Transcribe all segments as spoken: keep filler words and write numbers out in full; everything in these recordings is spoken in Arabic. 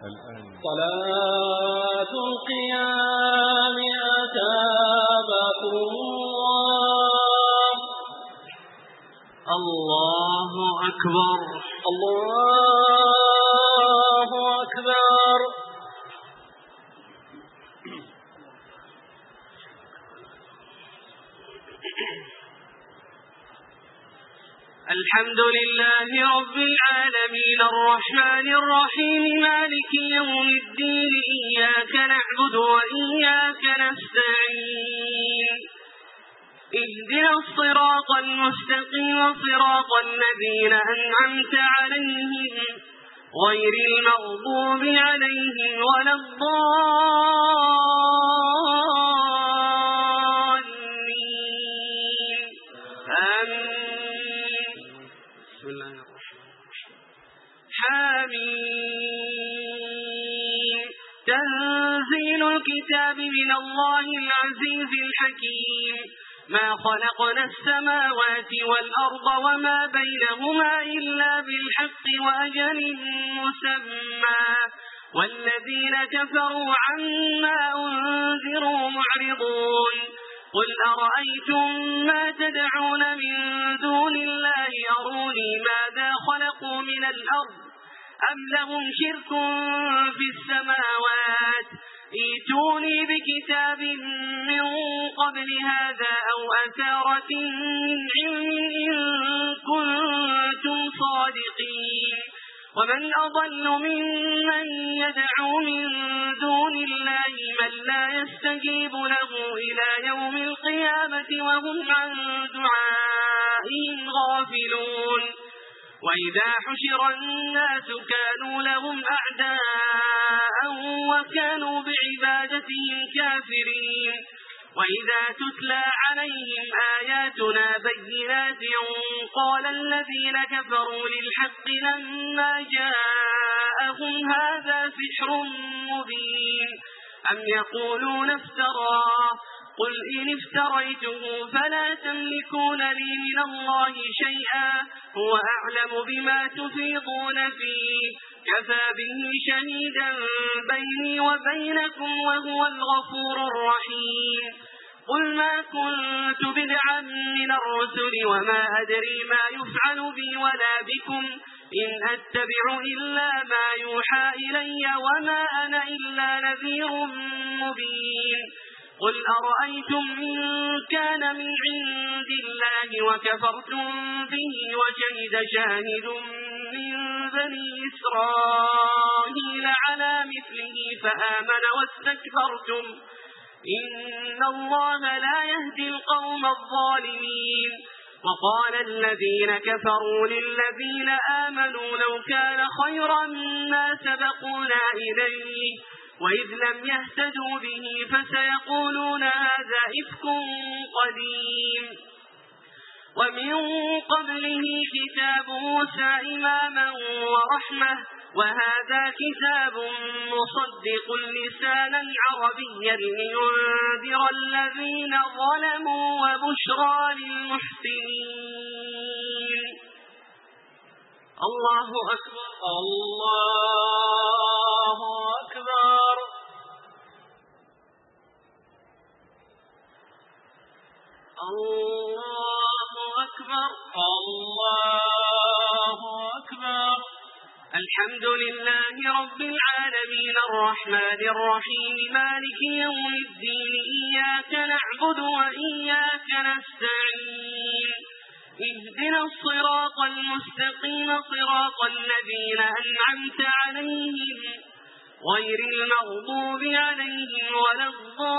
صلاة القيام أتابكم الله. الله أكبر الله أكبر. الحمد لله رب العالمين الرحمن الرحيم مالك يوم الدين إياك نعبد وإياك نستعين اهدنا الصراط المستقيم صراط الذين أنعمت عليهم غير المغضوب عليهم ولا الضالين آمين. بسم الله الرحمن الرحيم. حميم تنزيل الكتاب من الله العزيز الحكيم. ما خلقنا السماوات والأرض وما بينهما إلا بالحق وأجل مسمى والذين كفروا عما أنذروا معرضون. قل أرأيتم ما تدعون من دون الله أروني ماذا خلقوا من الأرض أم لهم شرك في السماوات ائتوني بكتاب من قبل هذا أو أثارة من علم إن كنتم صادقين. ومن أضل ممن يدعو من دون الله من لا يستجيب له إلى يوم القيامة وهم عن دعائهم غافلون. وإذا حشر الناس كانوا لهم أعداء وكانوا بعبادتهم كافرين. وإذا تتلى عليهم آياتنا بينات قال الذين كفروا للحق لما جاءهم هذا سحر مبين أم يقولون افتراه قل إن افتريته فلا تملكون لي من الله شيئا هو أعلم بما تفيضون فيه كفى به شهيدا بيني وبينكم وهو الغفور الرحيم. قل ما كنت بدعا من الرسل وما أدري ما يفعل بي ولا بكم إن أتبع إلا ما يوحى إلي وما أنا إلا نذير مبين. قل أرأيتم إن كان من عند الله وكفرتم به وشهد شاهد من بني إسرائيل على مثله فآمن واستكبرتم إن الله لا يهدي القوم الظالمين. وقال الذين كفروا للذين آمنوا لو كان خيرا ما سبقونا إليه وإذ لم يهتدوا به فسيقولون هذا إفك قديم. ومن قبله كتاب موسى إماما ورحمة وهذا كتاب مصدق لسانا عربيا لينذر الذين ظلموا وبشرى للمحسنين. الله أكبر الله أكبر. الله أكبر الله أكبر. الحمد لله رب العالمين الرحمن الرحيم مالك يوم الدين إياك نعبد وإياك نستعين اهدنا الصراط المستقيم صراط الذين أنعمت عليهم غير المغضوب عليهم ولا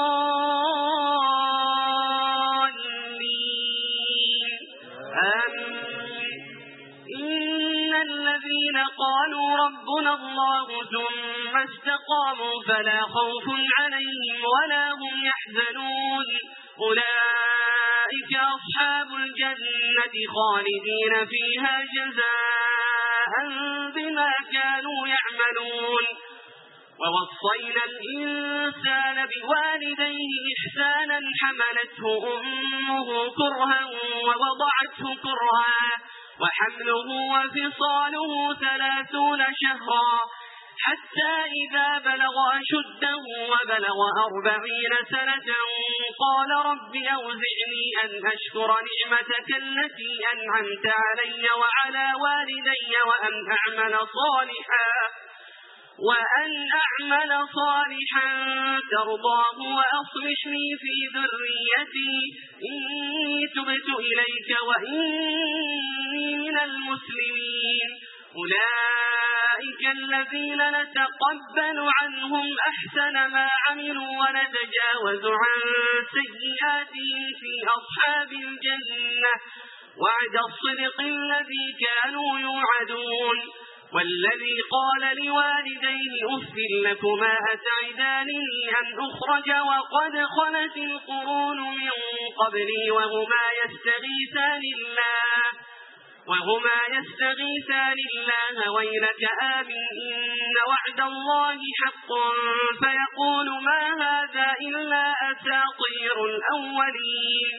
الضالين آمين. إن الذين قالوا ربنا الله ثم استقاموا فلا خوف عليهم ولا هم يحزنون أولئك أصحاب الجنة خالدين فيها جزاء بما كانوا يعملون. ووصينا الإنسان بوالديه إحسانا حملته أمه كرها ووضعته كرها وحمله وفصاله ثلاثون شهرا حتى إذا بلغ أشده وبلغ أربعين سنة قال رب أوزعني أن أشكر نعمتك التي أنعمت علي وعلى والدي وأن أعمل صالحا وأن أعمل صالحا ترضاه وأصلح لي في ذريتي إني تبت إليك وإني من المسلمين أولئك الذين نتقبل عنهم أحسن ما عملوا ونتجاوز عن سيئاتهم في أصحاب الجنة وعد الصدق الذي كانوا يوعدون والذي قال لوالديه أف لكما أتعدانني أن أخرج وقد خلت القرون من قبلي وهما يستغيثان الله وهما يستغيثان الله ويلك آمن إن وعد الله حق فيقول ما هذا إلا أساطير الأولين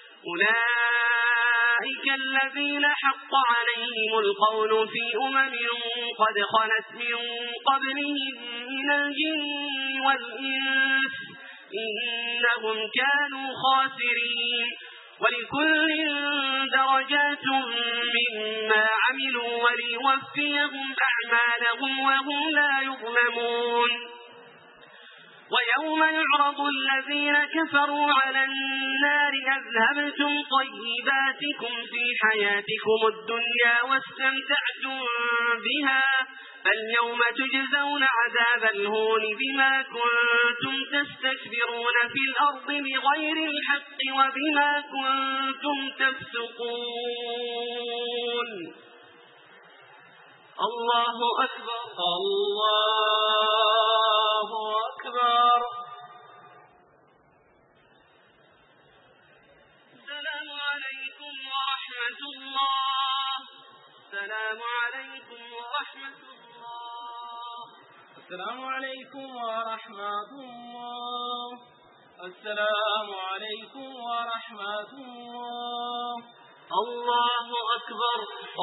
أولئك الذين حق عليهم القول في أمم قد خلت من قبلهم من الجن والإنس إنهم كانوا خاسرين ولكل درجات مما عملوا وليوفيهم أعمالهم وهم لا يظلمون ويوم يعرض الذين كفروا على النار أذهبتم طيباتكم في حياتكم الدنيا واستمتعتم بها فاليوم تجزون عذاب الهون بما كنتم تستكبرون في الأرض بغير الحق وبما كنتم تفسقون الله أكبر الله أكبر السلام عليكم ورحمة الله السلام عليكم ورحمة الله السلام عليكم ورحمة الله السلام عليكم ورحمة الله الله أكبر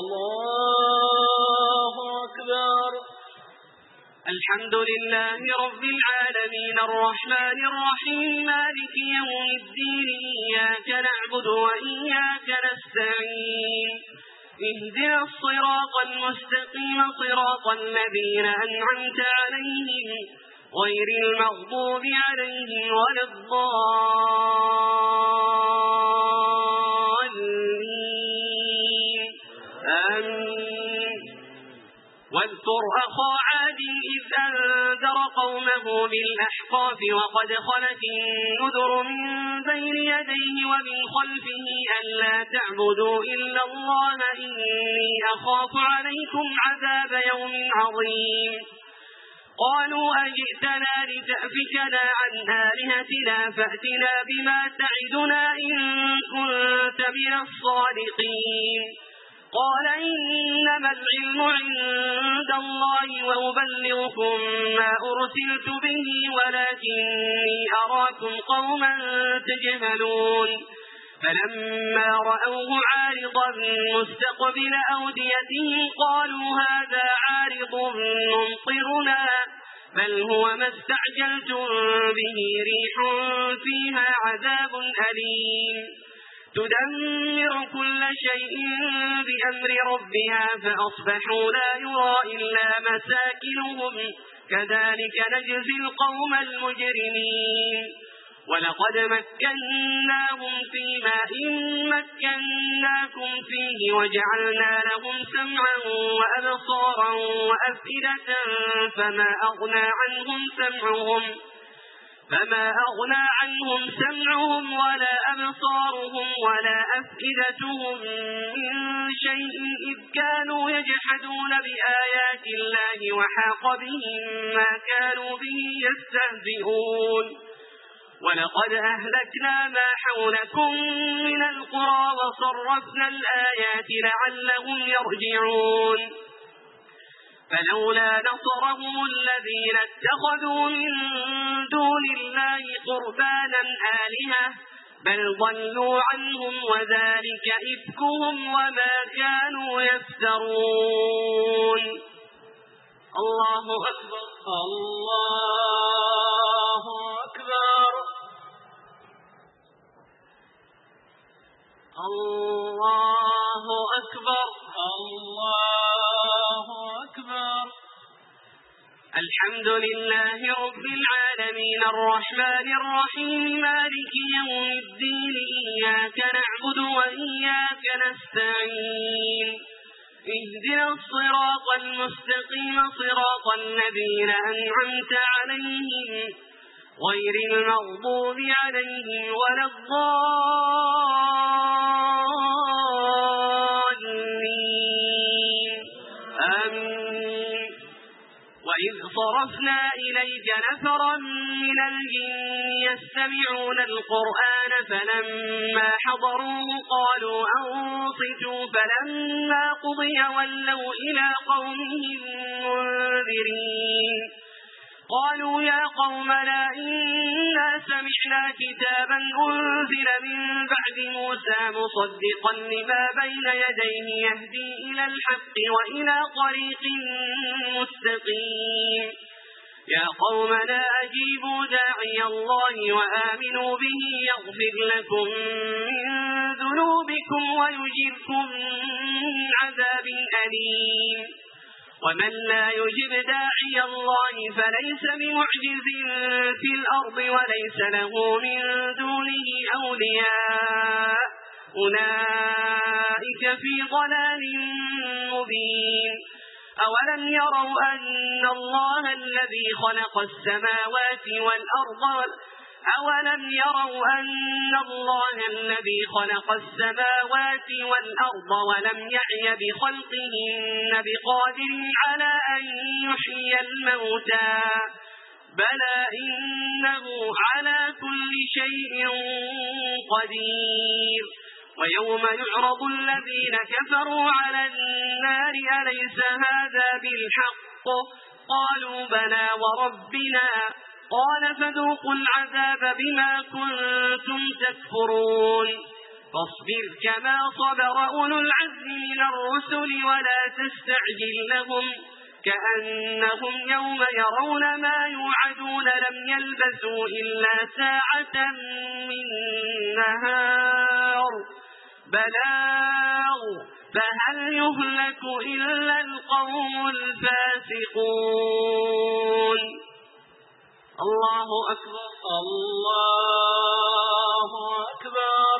الله أكبر الحمد لله رب العالمين الرحمن الرحيم مالك يوم الدين إياك نعبد وإياك نستعين اهدنا الصراط المستقيم صراط الذين أنعمت عليهم غير المغضوب عليهم ولا الضالين آمين واذكر أخا عاد إذ أنذر قومه بالأحقاف وقد خلت النذر من بين يديه ومن خلفه ألا تعبدوا إلا الله إني أخاف عليكم عذاب يوم عظيم قالوا أجئتنا لتأفكنا عن آلهتنا فأتنا بما تعدنا إن كنت من الصادقين قال إنما العلم عند الله وأبلغكم ما أرسلت به ولكني أراكم قوما تجهلون فلما رأوه عارضا مستقبل أوديتهم قالوا هذا عارض ممطرنا بل هو ما استعجلتم به ريح فيها عذاب أليم تدمر كل شيء بأمر ربها فأصبحوا لا يرى إلا مساكنهم كذلك نجزي القوم المجرمين ولقد مكناهم في ماء مكناكم فيه وجعلنا لهم سمعا وأبصارا وأفئدة فما أغنى عنهم سمعهم فما أغنى عنهم سمعهم ولا أبصارهم ولا أفئدتهم من شيء إذ كانوا يجحدون بآيات الله وحاق بهم ما كانوا به يستهزئون ولقد أهلكنا ما حولكم من القرى وصرفنا الآيات لعلهم يرجعون فلولا نصرهم الذين اتخذوا من دون الله قربانا آلهة بل ضلوا عنهم وذلك إفكهم وما كانوا يفترون الله أكبر الله أكبر الله أكبر الله أكبر. الحمد لله رب العالمين الرحمن الرحيم مالك يوم الدين إياك نعبد وإياك نستعين اهدنا الصراط المستقيم صراط الذين أنعمت عليهم غير المغضوب عليهم ولا الضالين آمين. وإذ صرفنا إليك نفرا من الجن يستمعون القرآن فلما حضروه قالوا أنصتوا فلما قضي ولوا إلى قومهم منذرين قالوا يا قومنا إنا سمعنا كتابا أنزل من بعد موسى مصدقا لما بين يديه يهدي إلى الحق وإلى طريق مستقيم يا قومنا أجيبوا داعي الله وآمنوا به يغفر لكم من ذنوبكم ويجركم من عذاب أليم ومن لا يجب داعي الله فليس بمعجز في الأرض وليس له من دونه أولياء أولئك في ضلال مبين أولم يروا أن الله الذي خلق السماوات والأرض أولم يروا أن الله الذي خلق السماوات والأرض ولم يعي بخلقهن بقادر على أن يحيي الموتى بلى إنه على كل شيء قدير ويوم يعرض الذين كفروا على النار أليس هذا بالحق قالوا بلى وربنا قال فذوقوا العذاب بما كنتم تكفرون فاصبر كما صبر أولو العزم من الرسل ولا تستعجل لهم كأنهم يوم يرون ما يوعدون لم يلبثوا إلا ساعة من نهار بلاغ فهل يهلك إلا القوم الفاسقون. الله أكبر الله أكبر.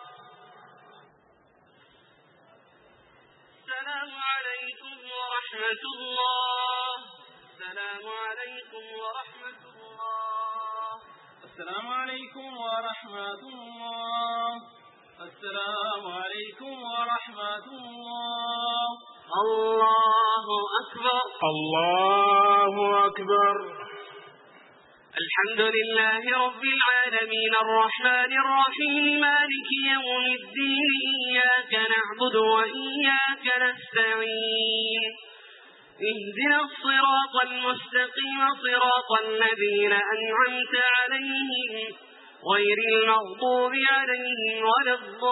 السلام عليكم ورحمة الله. السلام عليكم ورحمة الله. السلام عليكم ورحمة الله. السلام عليكم ورحمة الله. الله أكبر الله أكبر. الحمد لله رب العالمين الرحمن الرحيم مالك يوم الدين إياك نعبد وإياك نستعين اهدنا الصراط المستقيم صراط الذين أنعمت عليهم غير المغضوب عليهم ولا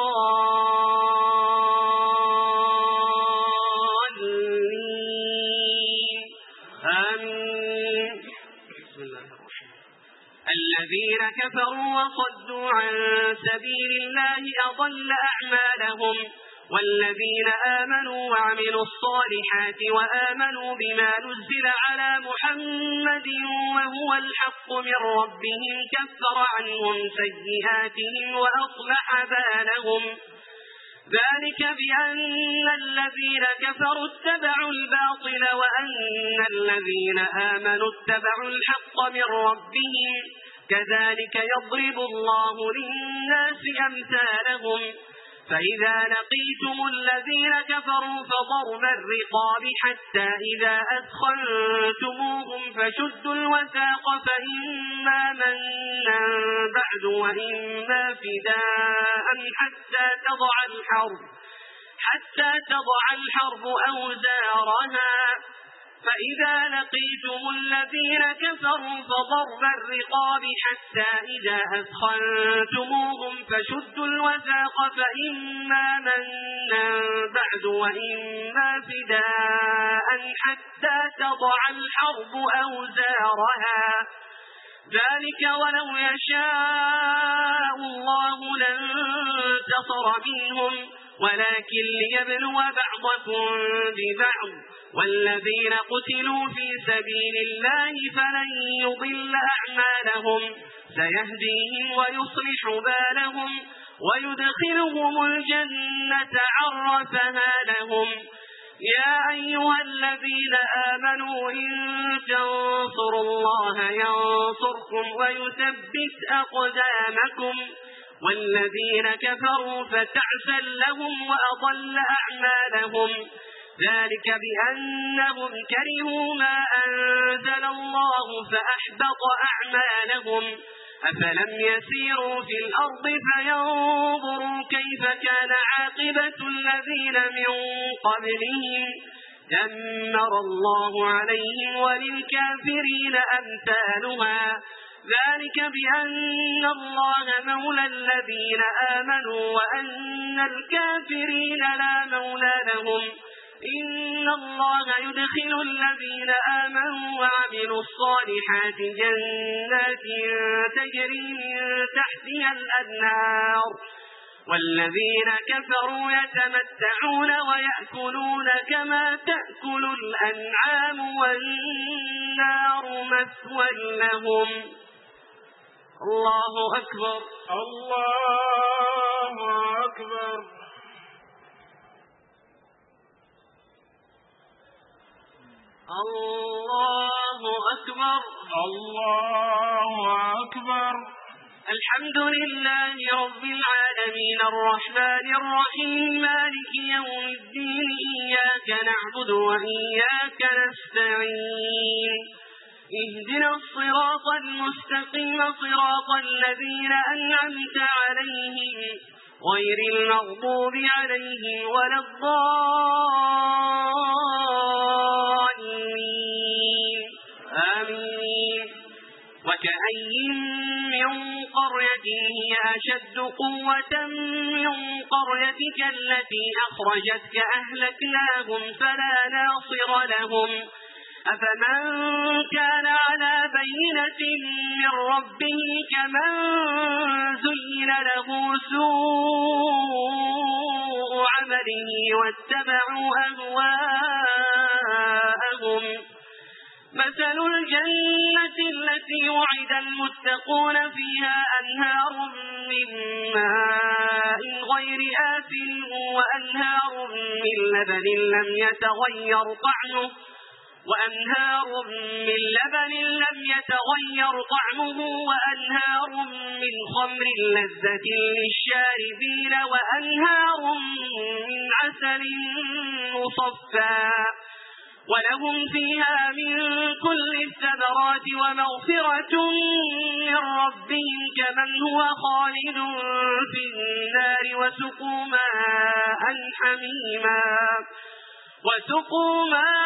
الضالين آمين. بسم الله الرحمن الذين كفروا وصدوا عن سبيل الله أضل أعمالهم والذين آمنوا وعملوا الصالحات وآمنوا بما نزل على محمد وهو الحق من ربهم كفر عنهم سيئاتهم وأصلح بالهم ذلك بأن الذين كفروا اتبعوا الباطل وأن الذين آمنوا اتبعوا الحق من ربهم كذلك يضرب الله للناس أمثالهم فإذا لقيتم الذين كفروا فضرب الرقاب حتى إذا أثخنتموهم فشدوا الوثاق فإما منا بعد وإما فداء حتى تضع الحرب حتى تضع الحرب أوزارها فإذا لقيتم الذين كفروا فضرب الرقاب حتى إذا أثخنتموهم فشدوا الوثاق فإما منا بعد وإما فداء حتى تضع الحرب أوزارها ذلك ولو يشاء الله لانتصر منهم ولكن ليبلو بعضكم ببعض والذين قتلوا في سبيل الله فلن يضل أعمالهم سيهديهم ويصلح بالهم ويدخلهم الجنة عرفها لهم يا أيها الذين آمنوا إن تنصروا الله ينصركم ويثبت أقدامكم والذين كفروا فتعسا لهم وأضل أعمالهم ذلك بأنهم كرهوا ما أنزل الله فأحبط أعمالهم أفلم يسيروا في الأرض فينظروا كيف كان عاقبة الذين من قبلهم دمر الله عليهم وللكافرين أمثالها ذلك بأن الله مولى الذين آمنوا وأن الكافرين لا مولى لهم إن الله يدخل الذين آمنوا وعملوا الصالحات جنات تجري من تحتها الأنهار والذين كفروا يتمتعون ويأكلون كما تأكل الأنعام والنار مثوى لهم الله أكبر الله أكبر الله أكبر الله أكبر الحمد لله رب العالمين الرحمن الرحيم مالك يوم الدين إياك نعبد وإياك نستعين اهدنا الصراط المستقيم صراط الذين أنعمت عليهم غير المغضوب عليهم ولا الضالين آمين وكأي من قرية هي أشد قوة من قريتك التي أخرجتك أهلكناهم فلا ناصر لهم أفمن كان على بينة من ربه كمن زين له سوء عمله واتبعوا أهواءهم مثل الجنة التي وعد المتقون فيها أنهار من ماء غير آسن وأنهار من لبن لم يتغير طعمه وأنهار من لبن لم يتغير طعمه وأنهار من خمر لذة للشاربين وأنهار من عسل مصفى ولهم فيها من كل الثمرات ومغفرة من ربهم كمن هو خالد في النار وسقوا ماء حميما وسقوا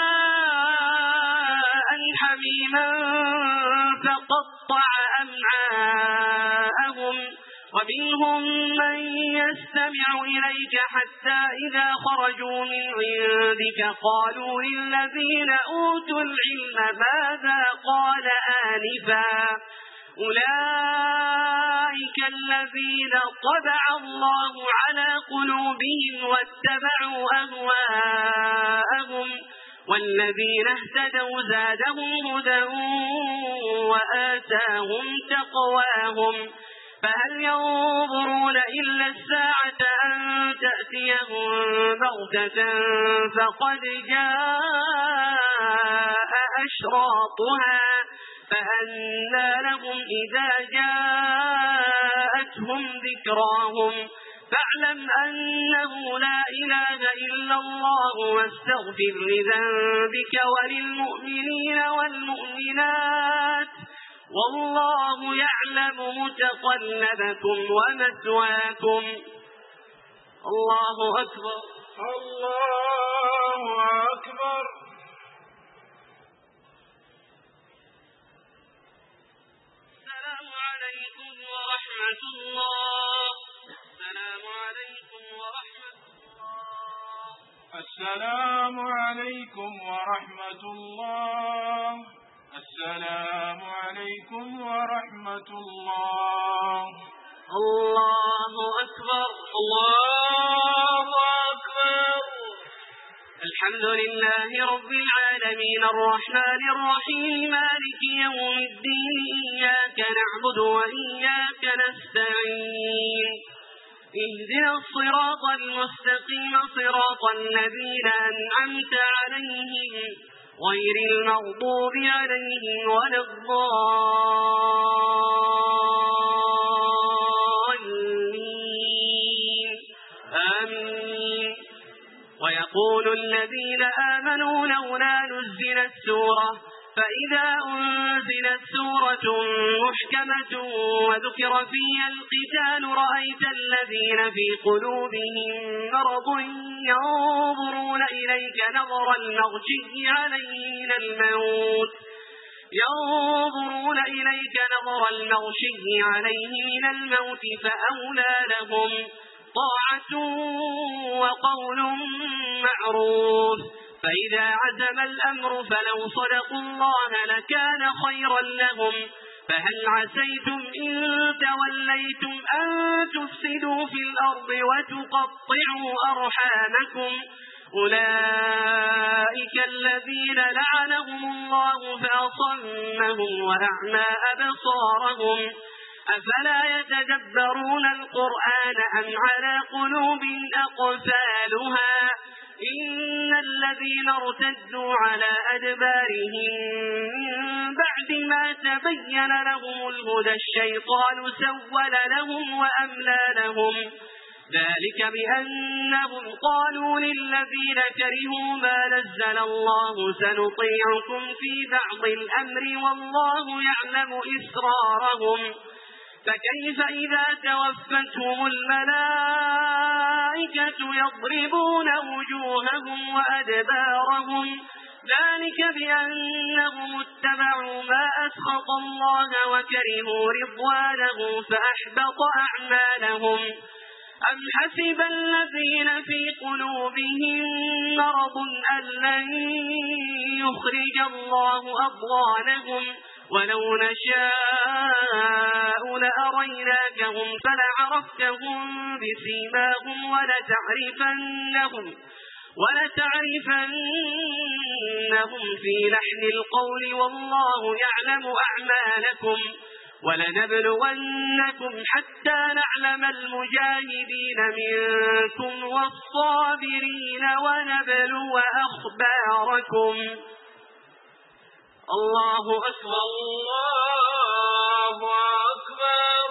ماء حميما فقطع أمعاءهم ومنهم من يستمع إليك حتى إذا خرجوا من عندك قالوا للذين أوتوا العلم ماذا قال آنفا أولئك الذين طبع الله على قلوبهم واتبعوا أهواءهم والذين اهتدوا زادهم هدى وآتاهم تقواهم فهل ينظرون إلا الساعة أن تأتيهم بغتة فقد جاء أشراطها فأنى لهم إذا جاءتهم ذكراهم فاعلم أنه لا إله إلا الله واستغفر لذنبك وللمؤمنين والمؤمنات والله يعلم متقلبكم ومثواكم الله أكبر الله أكبر السلام عليكم ورحمة الله السلام عليكم ورحمة الله السلام عليكم عليكم ورحمة الله. السلام عليكم ورحمة الله. الله أكبر. الله أكبر. الحمد لله رب العالمين الرحمن الرحيم مالك يوم الدين إياك نعبد وإياك نستعين اهدنا الصراط المستقيم صراط الذين أنعمت عليهم غير المغضوب عليهم ولا الضالين آمين. ويقول الذين آمنوا لولا نزلت سورة فإذا أنزلت سورة محكمة وذكر فيها القتال رأيت الذين في قلوبهم مرض ينظرون إليك نظر المغشي عليه من الموت ينظرون إليك نظر المغشي عليه من الموت فأولى لهم طاعة وقول معروف. فإذا عزم الأمر فلو صدقوا الله لكان خيرا لهم. فهل عسيتم إن توليتم أن تفسدوا في الأرض وتقطعوا أرحامكم أولئك الذين لعنهم الله فأصمهم وأعمى أبصارهم أفلا يتدبرون القرآن أم على قلوب أقفالها إن الذين ارتدوا على أدبارهم من بعد ما تبين لهم الهدى الشيطان سول لهم وأملى لهم ذلك بأنهم قالوا للذين كرهوا ما نزل الله سنطيعكم في بعض الأمر والله يعلم إسرارهم فكيف إذا توفتهم الملائكة يضربون وجوههم وأدبارهم ذلك بأنهم اتبعوا ما أسخط الله وكرهوا رضوانه فأحبط أعمالهم. أم حسب الذين في قلوبهم مرض أن لن يخرج الله أضغانهم ولو نشاء لأريناكهم فلعرفتهم بسيماهم ولتعرفنهم, ولتعرفنهم في لحن القول والله يعلم أعمالكم ولنبلونكم حتى نعلم المجاهدين منكم والصابرين ونبلو أخباركم. الله أكبر. الله أكبر.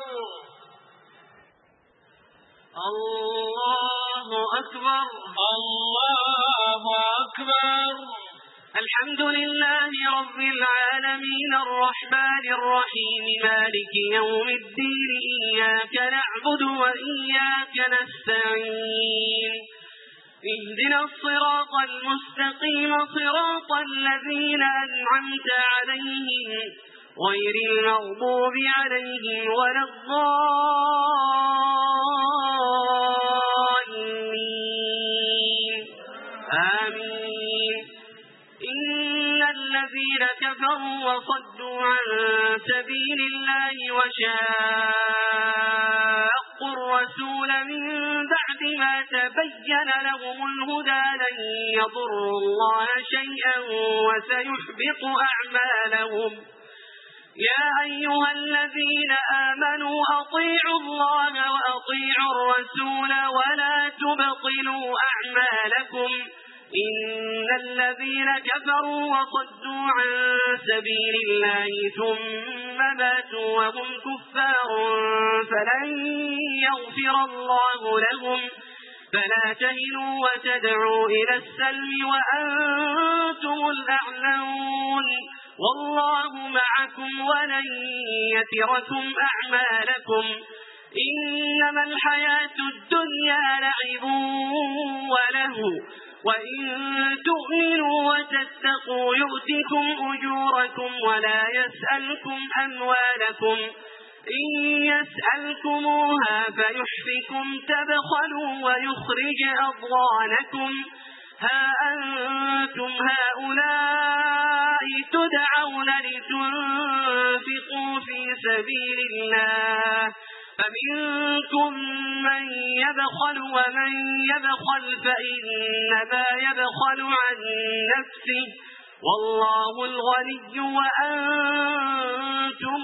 الله أكبر. الله أكبر. الحمد لله رب العالمين الرحمن الرحيم مالك يوم الدين إياك نعبد وإياك نستعين اهدنا الصراط المستقيم صراط الذين أنعمت عليهم غير المغضوب عليهم ولا الضالين آمين. إن الذين كفروا وصدوا عن سبيل الله وشاقوا الرسول من بعد ما تبين لهم الهدى لن يضروا الله شيئا وسيحبط أعمالهم. يا أيها الذين آمنوا أطيعوا الله وأطيعوا الرسول ولا تبطلوا أعمالكم. إن الذين كفروا وصدوا عن سبيل الله ثم ماتوا وهم كفار فلن يغفر الله لهم. فلا تهنوا وتدعوا إلى السلم وأنتم الأعلون والله معكم ولن يتركم أعمالكم. إنما الحياة الدنيا لعب وله وإن تؤمنوا وتتقوا يؤتكم أجوركم ولا يسألكم أموالكم. إن يسألكموها فيحفكم تبخلوا ويخرج أضغانكم. ها أنتم هؤلاء تدعون لتنفقوا في سبيل الله فمنكم من يبخل ومن يبخل فإنما يبخل عن نفسه والله الغني وأنتم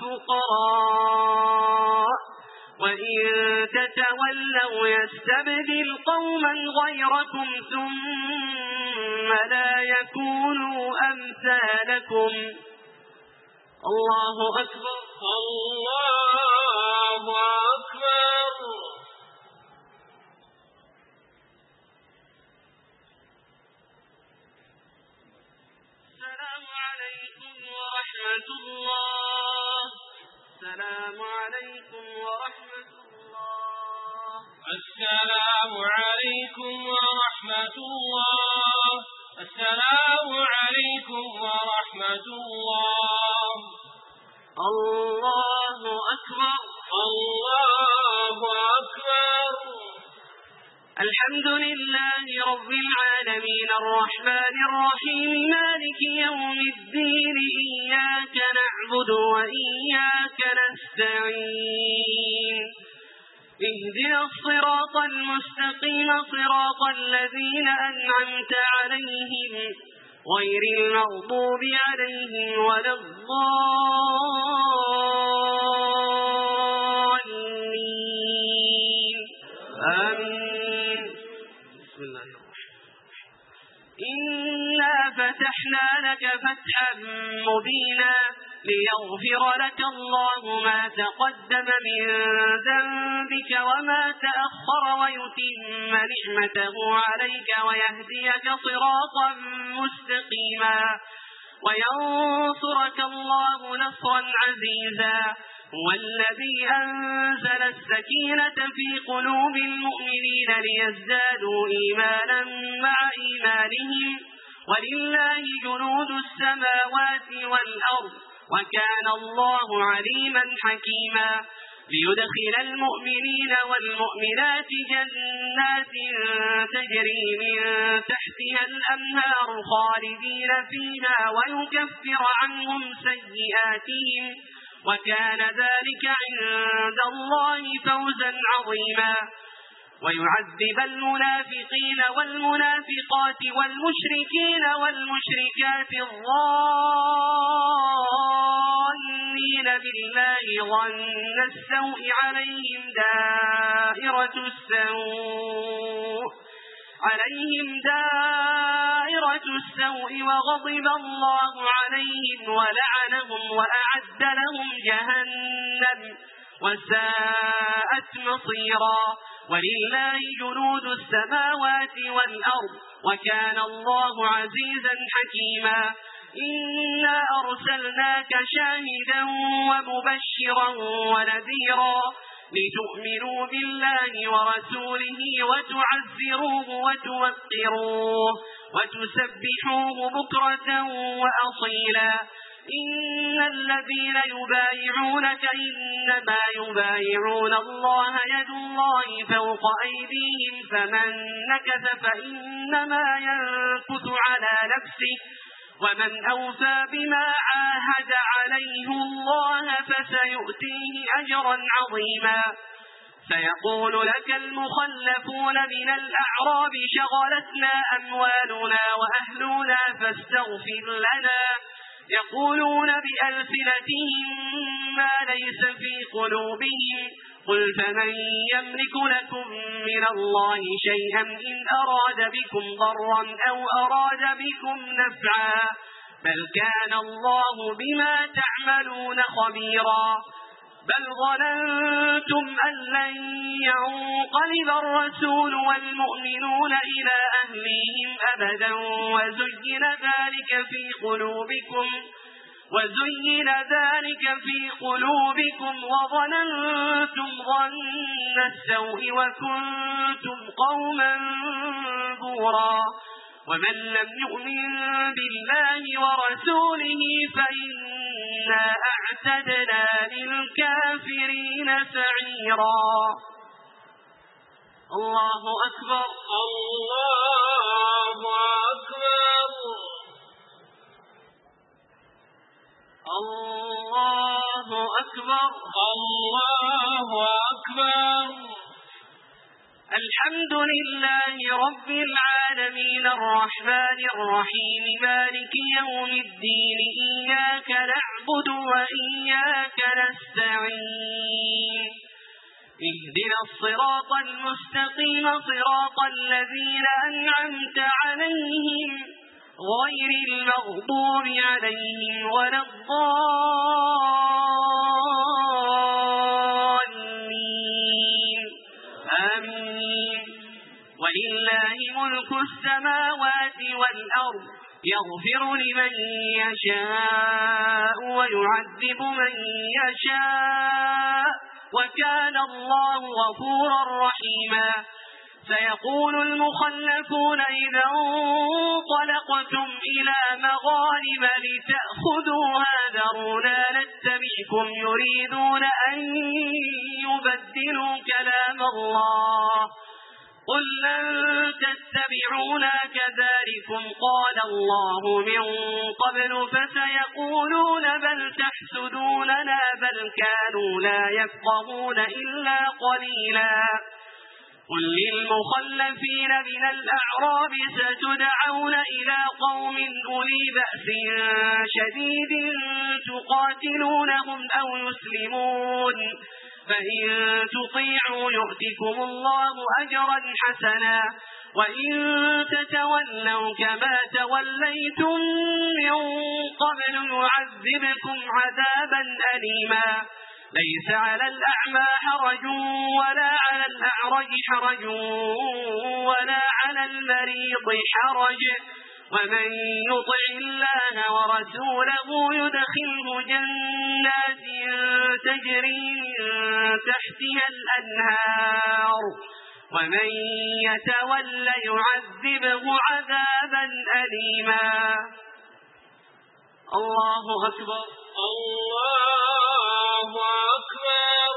الفقراء وإن تتولوا يستبدل قوما غيركم ثم لا يكونوا أمثالكم. الله أكبر. الله أكبر. السلام عليكم ورحمة الله. السلام عليكم ورحمة الله. السلام عليكم ورحمة الله. السلام عليكم ورحمة الله. الله أكبر. الله أكبر. الحمد لله رب العالمين الرحمن الرحيم مالك يوم الدين إياك نعبد وإياك نستعين اهدنا الصراط المستقيم صراط الذين أنعمت عليهم غير المغضوب عليهم ولا الضالين آمين. بسم الله الرحمن الرحيم. إنا فتحنا لك فتحا مبينا ليغفر لك الله ما تقدم من ذنبك وما تأخر ويتم نعمته عليك ويهديك صراطا مستقيما وينصرك الله نصرا عزيزا. هو الذي أنزل السكينة في قلوب المؤمنين ليزدادوا إيمانا مع إيمانهم ولله جنود السماوات والأرض وكان الله عليما حكيما. ليدخل المؤمنين والمؤمنات جنات تجري من تحتها الأنهار خالدين فيها ويكفر عنهم سيئاتهم وكان ذلك عند الله فوزا عظيما. ويعذب المنافقين والمنافقات والمشركين والمشركات الظانين بالله ظن السوء عليهم دائرة السوء عليهم دائرة السوء وغضب الله عليهم ولعنهم وأعد لهم جهنم وساءت مصيرا. ولله جنود السماوات والأرض وكان الله عزيزا حكيما. إنا أرسلناك شاهدا ومبشرا ونذيرا لتؤمنوا بالله ورسوله وتعزروه وتوقروه وتسبحوه بكرة وأصيلا. إن الذين يبايعونك إنما يبايعون الله يد الله فوق أيديهم فمن نكث فإنما ينكث على نفسه ومن أوفى بما عاهد عليه الله فسيؤتيه أجرا عظيما. سيقول لك المخلفون من الأعراب شغلتنا أموالنا وأهلنا فاستغفر لنا يقولون بألسنتهم ما ليس في قلوبهم قل فمن يملك لكم من الله شيئا إن أراد بكم ضرا أو أراد بكم نفعا بل كان الله بما تعملون خبيرا. بل ظننتم أن لن ينقلب الرسول والمؤمنون إلى أهليهم أبدا وزين ذلك في قلوبكم وزين ذلك في قلوبكم وظننتم ظن السوء وكنتم قوما بورا. ومن لم يؤمن بالله ورسوله فإنا أعتدنا للكافرين سعيرا. الله أكبر. الله أكبر الله أكبر. الحمد لله رب العالمين الرحمن الرحيم مالك يوم الدين إياك نعبد وإياك نستعين اهدنا الصراط المستقيم صراط الذين أنعمت عليهم غير المغضوب عليهم ولا الضالين آمين. ولله ملك السماوات والأرض يغفر لمن يشاء ويعذب من يشاء وكان الله غفورا رحيما. سيقول المخلفون إذا انطلقتم إلى مغانم لتأخذوها ذرونا نتبعكم يريدون أن يبدلوا كلام الله قل لن تتبعونا كذلكم قال الله من قبل فسيقولون بل تحسدوننا بل كانوا لا يفقهون إلا قليلا. قل للمخلفين من الأعراب ستدعون إلى قوم أولي بأس شديد تقاتلونهم أو يسلمون فإن تطيعوا يؤتكم الله أجرا حسنا وإن تتولوا كما توليتم من قبل يعذبكم عذابا أليما. ليس على الأعمى حرج ولا على الأعرج حرج ولا على المريض حرج ومن يطع الله ورسوله يدخله جنات تجري من تحتها الأنهار ومن يتولى يعذبه عذابا أليما. الله أكبر الله أكبر.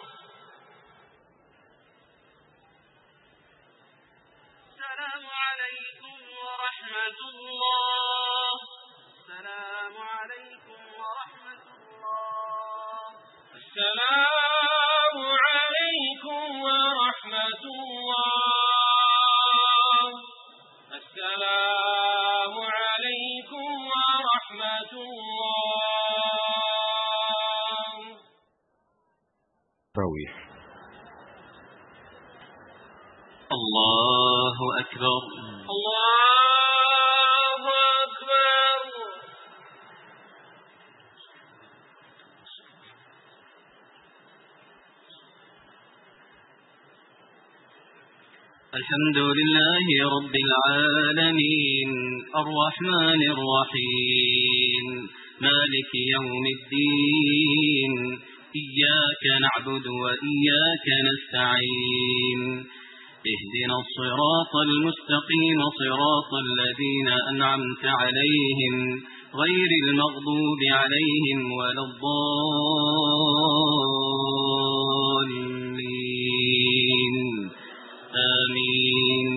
السلام عليكم ورحمة الله. السلام عليكم ورحمة الله. السلام عليكم ورحمة الله. السلام عليكم ورحمة الله. رويح. الله أكبر الله أكبر. الحمد لله رب العالمين الرحمن الرحيم مالك يوم الدين إياك نعبد وإياك نستعين اهدنا الصراط المستقيم صراط الذين أنعمت عليهم غير المغضوب عليهم ولا الضالين آمين.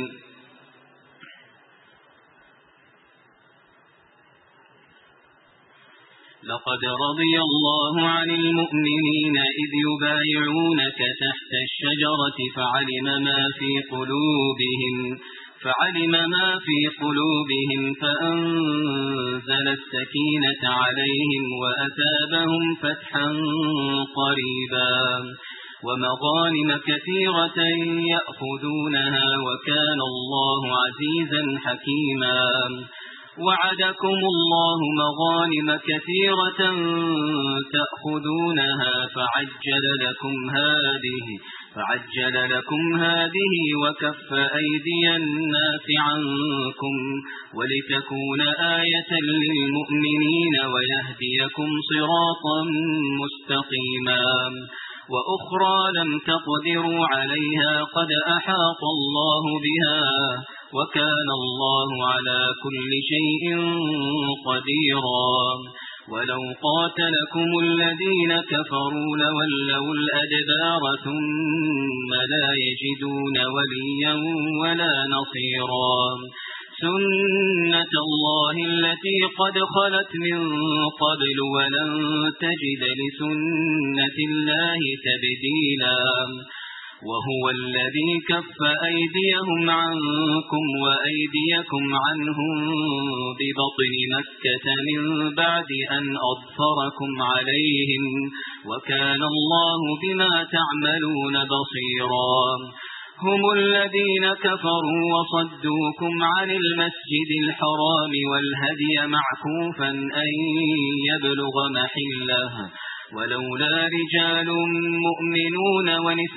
لقد رضي الله عن المؤمنين إذ يبايعونك تحت الشجرة فعلم ما في قلوبهم فعلم ما في قلوبهم فأنزل السكينة عليهم وأثابهم فتحا قريبا ومغانم كثيرة يأخذونها وكان الله عزيزا حكيما. وعدكم الله مغانم كثيرة تأخذونها فعجل لكم هذه فعجل لكم هذه وكف أيدي الناس عنكم ولتكون آية للمؤمنين ويهديكم صراطا مستقيما. وأخرى لم تقدروا عليها قد أحاط الله بها وكان الله على كل شيء قديرا. ولو قاتلكم الذين كفروا لولوا الأدبار ثم لا يجدون وليا ولا نصيرا. سنة الله التي قد خلت من قبل ولن تجد لسنة الله تبديلا وهو الذي كف أيديهم عنكم وأيديكم عنهم ببطن مكة من بعد أن أظفركم عليهم وكان الله بما تعملون بصيرا هم الذين كفروا وصدوكم عن المسجد الحرام والهدي معكوفا أن يبلغ محله ولولا رجال مؤمنون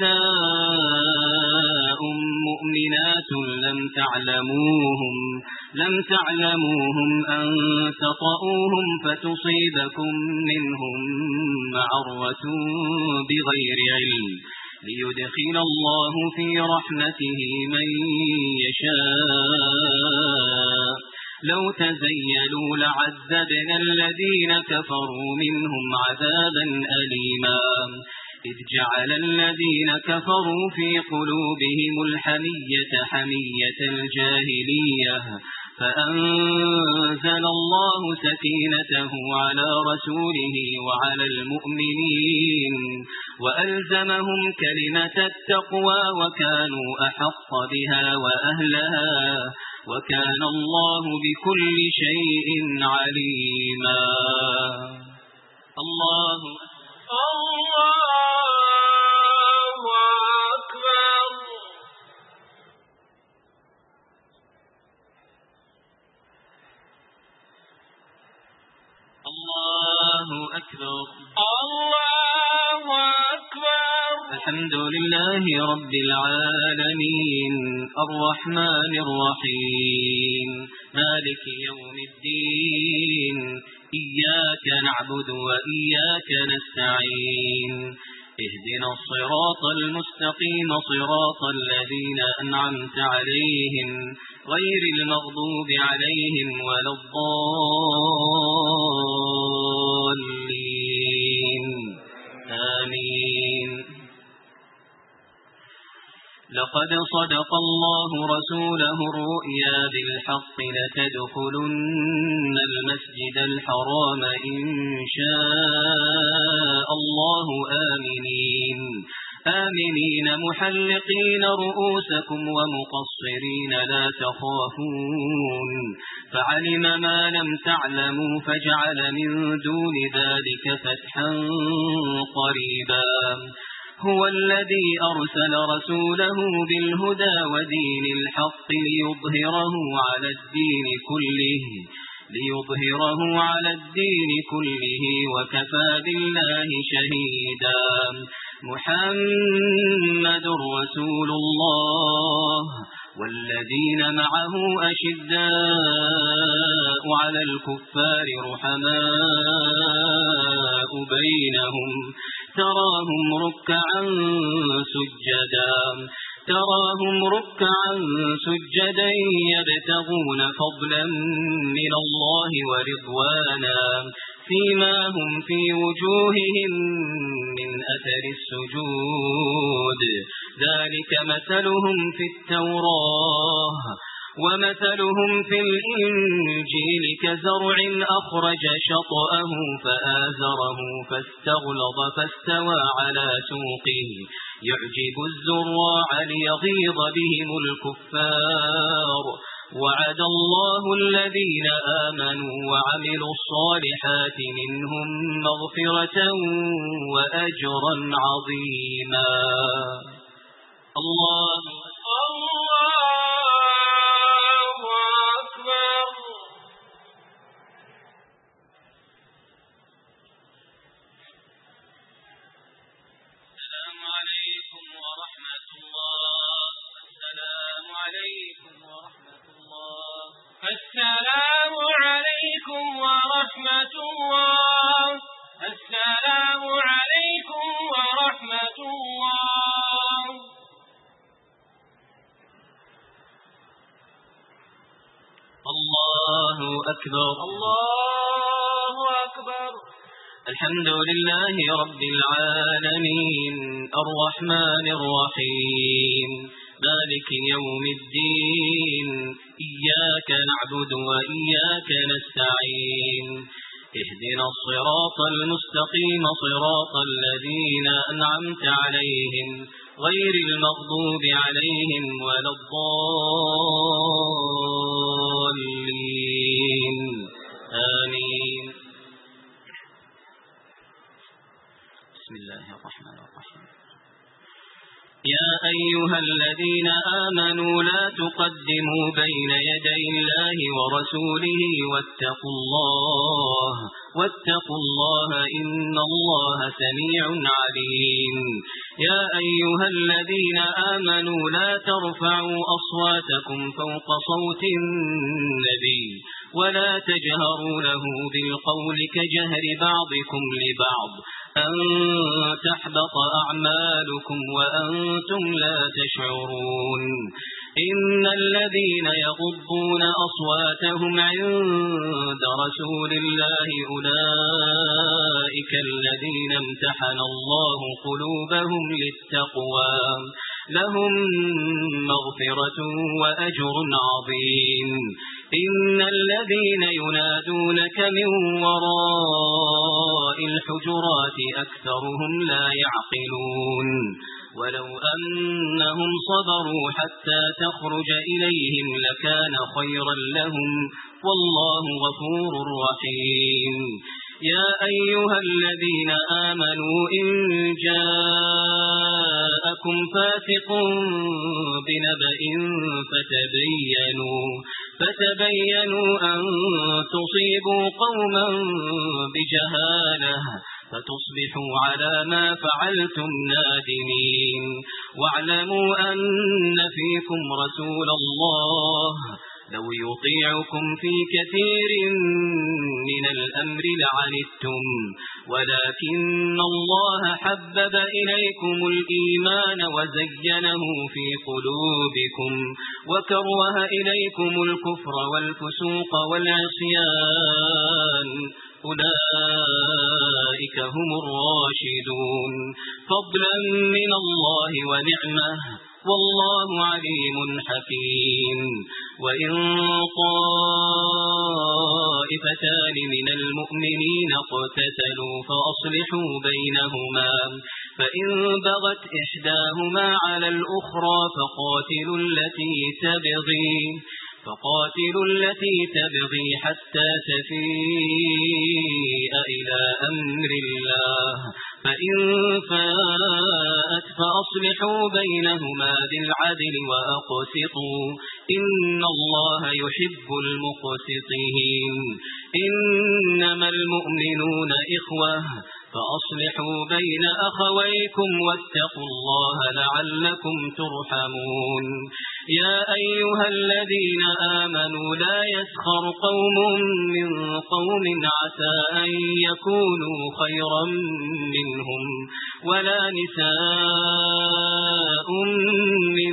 ونساء مؤمنات لم تعلموهم لم تعلموهم أن تطؤوهم فتصيبكم منهم معرة بغير علم ليدخل الله في رحمته من يشاء لو تزيلوا لعذبنا الذين كفروا منهم عذابا أليما إذ جعل الذين كفروا في قلوبهم الحمية حمية الجاهلية فأنزل الله سكينته على رسوله وعلى المؤمنين وألزمهم كلمة التقوى وكانوا أحق بها وأهلها وكان الله بكل شيء عليما الله الله أكبر الله أكبر الله أكبر الحمد لله رب العالمين الرحمن الرحيم مالك يوم الدين إياك نعبد وإياك نستعين اهدنا الصراط المستقيم صراط الذين أنعمت عليهم غير المغضوب عليهم ولا الضالين آمين لقد صدق الله رسوله الرؤيا بالحق لتدخلن المسجد الحرام إن شاء الله آمنين آمنين محلقين رؤوسكم ومقصرين لا تخافون فعلم ما لم تعلموا فجعل من دون ذلك فتحا قريبا هو الذي أرسل رسوله بالهدى ودين الحق ليظهره على الدين كله ليظهره على الدين كله وكفى بالله شهيدا محمد رسول الله والذين معه أشداء على الكفار رحماء بينهم تراهم ركعا سجدا تراهم ركعا سجدا يبتغون فضلا من الله ورضوانا فيما هم في وجوههم من أثر السجود ذلك مثلهم في التوراة ومثلهم في الإنجيل كزرع أخرج شطأه فآزره فاستغلظ فاستوى على سوقه يعجب الزراع ليغيظ بهم الكفار وعد الله الذين آمنوا وعملوا الصالحات منهم مغفرة وأجرا عظيما الله الله أكبر السلام عليكم ورحمة الله السلام عليكم ورحمة الله السلام عليكم ورحمة الله السلام عليكم ورحمة الله الله أكبر الله أكبر الحمد لله رب العالمين الرحمن الرحيم مالك يوم الدين إياك نعبد وإياك نستعين اهدنا الصراط المستقيم صراط الذين أنعمت عليهم غير المغضوب عليهم ولا الضالين آمين. بسم الله الرحمن الرحيم. يا أيها الذين آمنوا لا تقدموا بين يدي الله ورسوله واتقوا الله واتقوا الله إن الله سميع عليم. يا أيها الذين آمنوا لا ترفعوا أصواتكم فوق صوت النبي ولا تجهروا له بالقول كجهر بعضكم لبعض أن تحبط أعمالكم وأنتم لا تشعرون. إن الذين يغضون أصواتهم عند رسول الله أولئك الذين امتحن الله قلوبهم للتقوى لهم مغفرة وأجر عظيم. إن الذين ينادونك من وراء الحجرات أكثرهم لا يعقلون. ولو أنهم صبروا حتى تخرج إليهم لكان خيرا لهم والله غفور رحيم. يا أيها الذين آمنوا إن جاءكم فاسق بنبأ فتبينوا فتبينوا أن تصيبوا قوما بجهالة فتصبحوا على ما فعلتم نادمين. واعلموا أن فيكم رسول الله لو يطيعكم في كثير من الأمر لعنتم ولكن الله حبب إليكم الإيمان وزينه في قلوبكم وكره إليكم الكفر والفسوق والعصيان أولئك هم الراشدون فضلا من الله ونعمه والله عليم حكيم. وإن طائفتان من المؤمنين اقتتلوا فأصلحوا بينهما فإن بغت إحداهما على الأخرى فقاتلوا التي تبغي فقاتلوا التي تبغي حتى تفيء إلى أمر الله فإن فاءت فأصلحوا بينهما بالعدل وأقسطوا إن الله يحب المقسطين. إنما المؤمنون إخوة فأصلحوا بين أخويكم واتقوا الله لعلكم ترحمون. يا أيها الذين آمنوا لا يسخر قوم من قوم عسى أن يكونوا خيرا منهم ولا نساء من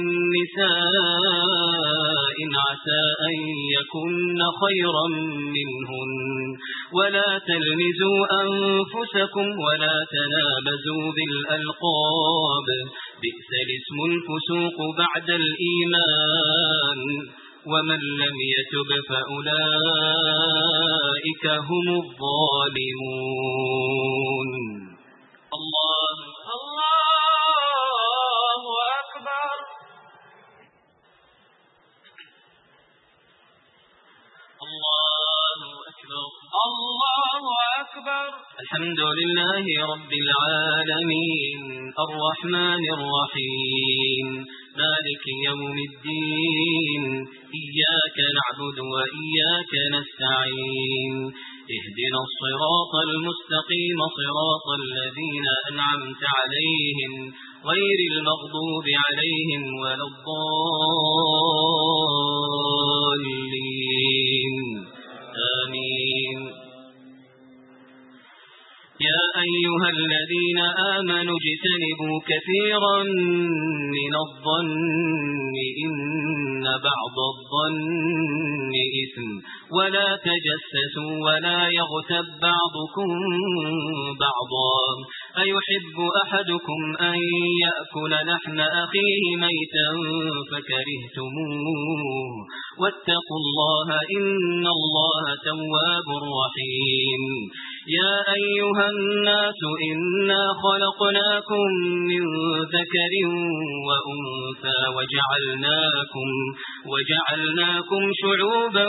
نساء عسى أن يكن خيرا منهن ولا تلمزوا أنفسكم ولا تنابزوا بالألقاب بئس الاسم الفسوق بعد الإيمان ومن لم يتب فأولئك هم الظالمون. الله الله أكبر. الله أكبر. الله أكبر. الحمد لله رب العالمين الرحمن الرحيم مالك يوم الدين إياك نعبد وإياك نستعين اهدنا الصراط المستقيم صراط الذين أنعمت عليهم غير المغضوب عليهم ولا الضالين آمين. يا أيها الذين آمنوا اجتنبوا كثيرا من الظن إن بعض الظن إثم ولا تجسسوا ولا يغتب بعضكم بعضا أيحب أحدكم أن يأكل لحم أخيه ميتا فكرهتموه واتقوا الله إن الله تواب رحيم يا أيها الناس إنا خلقناكم من ذكر وأنثى وجعلناكم, وجعلناكم شعوبا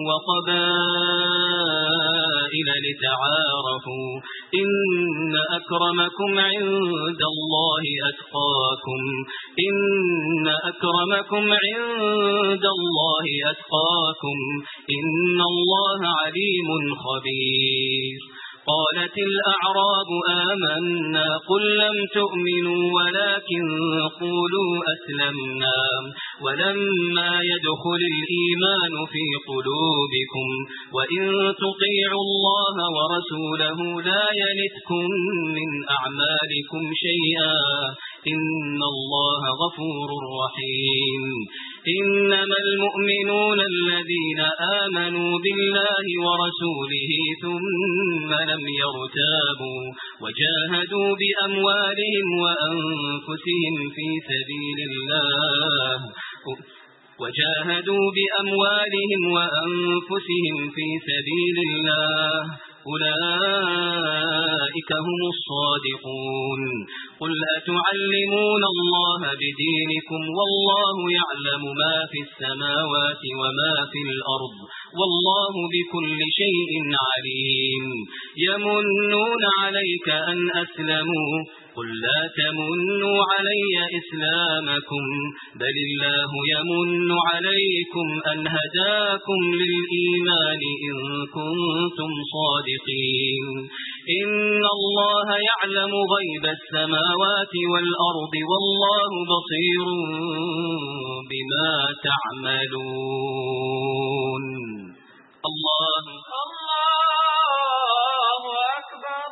وقبائل لتعارفوا إن أكرمكم عند الله أتقاكم إن أكرمكم عند الله أتقاكم إن الله عليم خبير قالت الأعراب آمنا قل لم تؤمنوا ولكن قولوا أسلمنا ولما يدخل الإيمان في قلوبكم وإن تطيعوا الله ورسوله لا يلتكم من أعمالكم شيئا إن الله غفور رحيم إنما المؤمنون الذين آمنوا بالله ورسوله ثم لم يرتابوا وجاهدوا بأموالهم وأنفسهم في سبيل الله وجاهدوا بأموالهم وأنفسهم في سبيل الله أولئك هم الصادقون قل أتعلمون الله بدينكم والله يعلم ما في السماوات وما في الأرض والله بكل شيء عليم يمنون عليك أن أسلموا قل لا تمنوا علي إسلامكم بل الله يمن عليكم أن هداكم للإيمان إن كنتم صادقين إن الله يعلم غيب السماوات والأرض والله بصير بما تعملون الله الله أكبر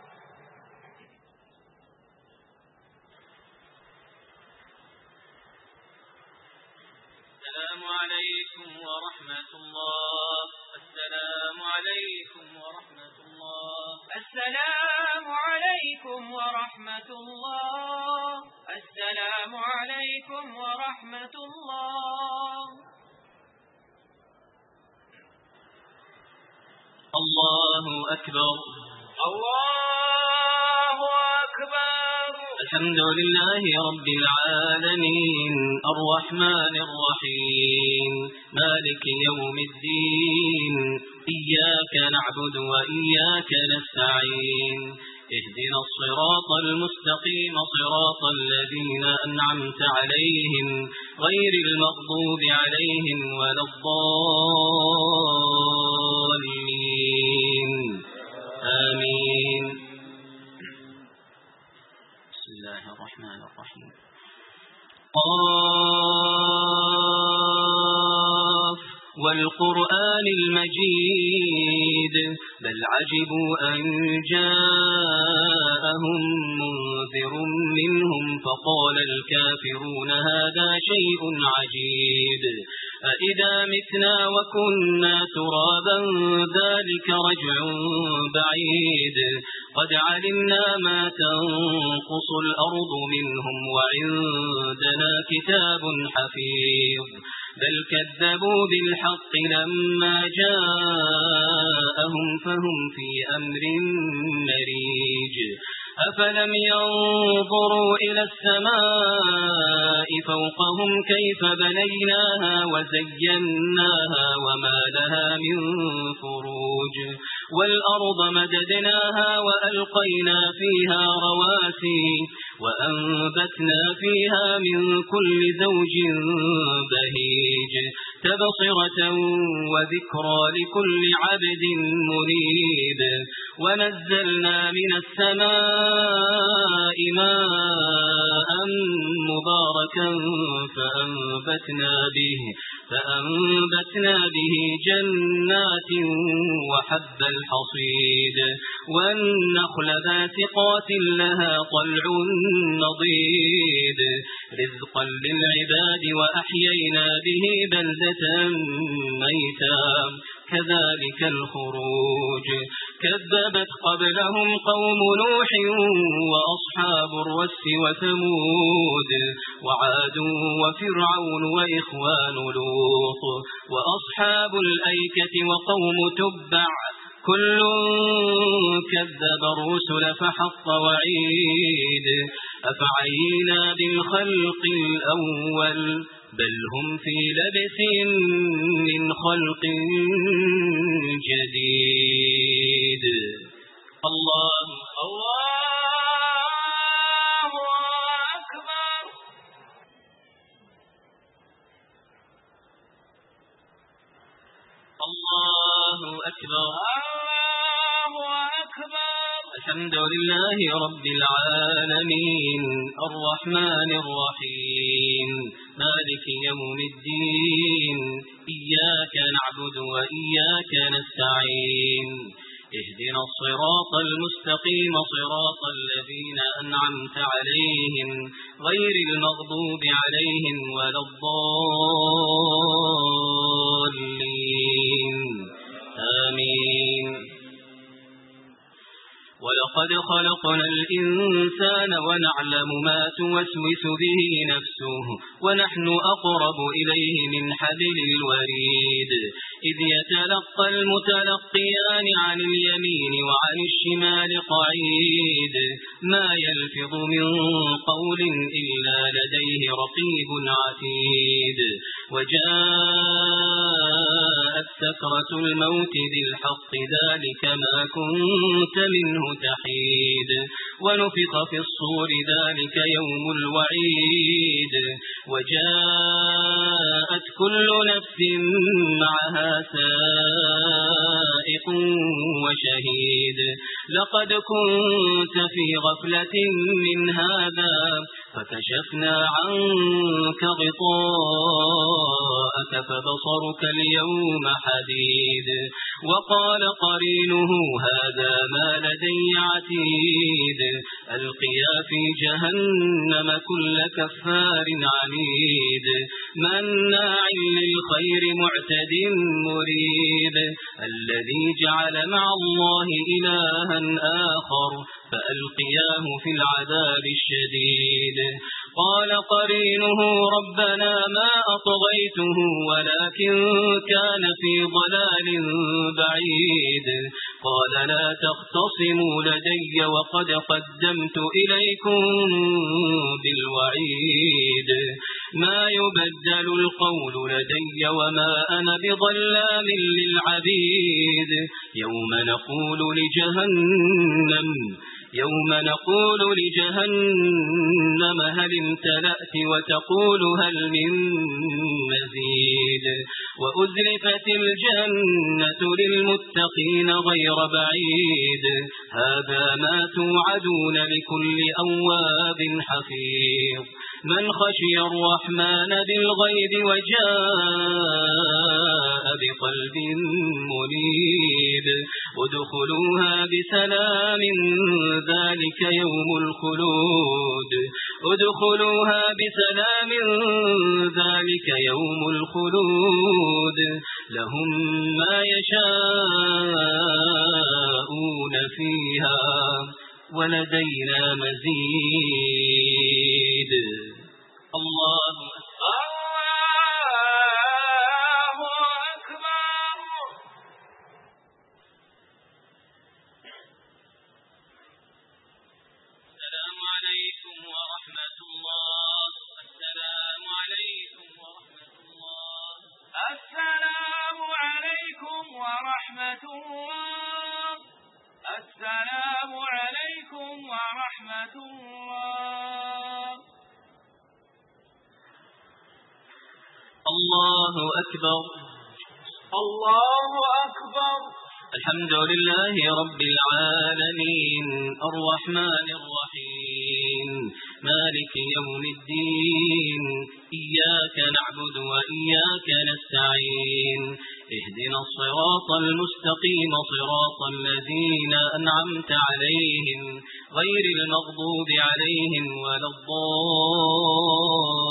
السلام عليكم ورحمة الله السلام عليكم ورحمة الله السلام عليكم ورحمة الله السلام عليكم ورحمة الله الله أكبر الله أكبر الحمد لله رب العالمين الرحمن الرحيم مالك يوم الدين إياك نعبد وإياك نستعين اهدنا الصراط المستقيم صراط الذين أنعمت عليهم غير المغضوب عليهم ولا الضالين آمين بسم الله الرحمن الرحيم قاف والقرآن المجيد بل عجبوا أن جاءهم منذر منهم فقال الكافرون هذا شيء عجيب أإذا متنا وكنا ترابا ذلك رجع بعيد قد علمنا ما تنقص الأرض منهم وعندنا كتاب حفيظ بل كذبوا بالحق لما جاءهم فهم في أمر مريج أفلم ينظروا إلى السماء فوقهم كيف بنيناها وزيناها وما لها من فروج والأرض مددناها وألقينا فيها رواسي وأنبتنا فيها من كل زوج بهيج تبصرة وذكرى لكل عبد منيب ونزلنا من السماء ماء مباركا فأنبتنا به فأنبتنا به جنات وحب الحصيد والنخل باسقات لها طلع نضيد رزقا للعباد وأحيينا به بلدة ميتا كذلك الخروج كذبت قبلهم قوم نوح وأصحاب الرس وثمود وعاد وفرعون وإخوان لوط وأصحاب الأيكة وقوم تبع كل كذب الرسل فحق وعيد أفعينا بالخلق الأول بل هم في لبس من خلق جديد. الله الله أكبر. الله أكبر. الله أكبر. الحمد لله رب العالمين الرحمن الرحيم مالك يوم الدين إياك نعبد وإياك نستعين اهدنا الصراط المستقيم صراط الذين أنعمت عليهم غير المغضوب عليهم ولا الضالين آمين. ولقد خلقنا الإنسان ونعلم ما توسوس به نفسه ونحن أقرب إليه من حبل الوريد إذ يتلقى المتلقيان عن اليمين وعن الشمال قعيد ما يلفظ من قول إلا لديه رقيب عتيد وجاءت سكرة الموت بالحق ذلك ما كنت منه تحيد ونفخ في الصور ذلك يوم الوعيد وجاءت كل نفس معها سائق وشهيد لقد كنت في غفلة من هذا فكشفنا عنك غطاءك فبصرك اليوم حديد وقال قرينه هذا ما لدي عتيد ألقيا في جهنم كل كفار عنيد مناع للخير معتد مريب الذي جعل مع الله إلها آخر فألقياه في العذاب الشديد قال قرينه ربنا ما أطغيته ولكن كان في ضلال بعيد قال لا تختصموا لدي وقد قدمت إليكم بالوعيد ما يبدل القول لدي وما أنا بظلام للعبيد يوم نقول لجهنم يوم نقول لجهنم هل امتلأت وتقول هل من مزيد وأزلفت الجنة للمتقين غير بعيد هذا ما توعدون لكل أواب حفيظ من خشي الرحمن بالغيب وجاء بقلب منيب ادخلوها بسلام ذلك يوم الخلود ادخلوها بسلام ذلك يوم الخلود لهم ما يشاءون فيها ولدينا مزيد. الله الله أكبر. السلام عليكم ورحمة الله. السلام عليكم ورحمة الله. السلام عليكم ورحمة الله. السلام عليكم ورحمة الله. الله أكبر. الله أكبر. الحمد لله رب العالمين الرحمن الرحيم مالك يوم الدين إياك نعبد وإياك نستعين اهدنا الصراط المستقيم صراط الذين أنعمت عليهم غير المغضوب عليهم ولا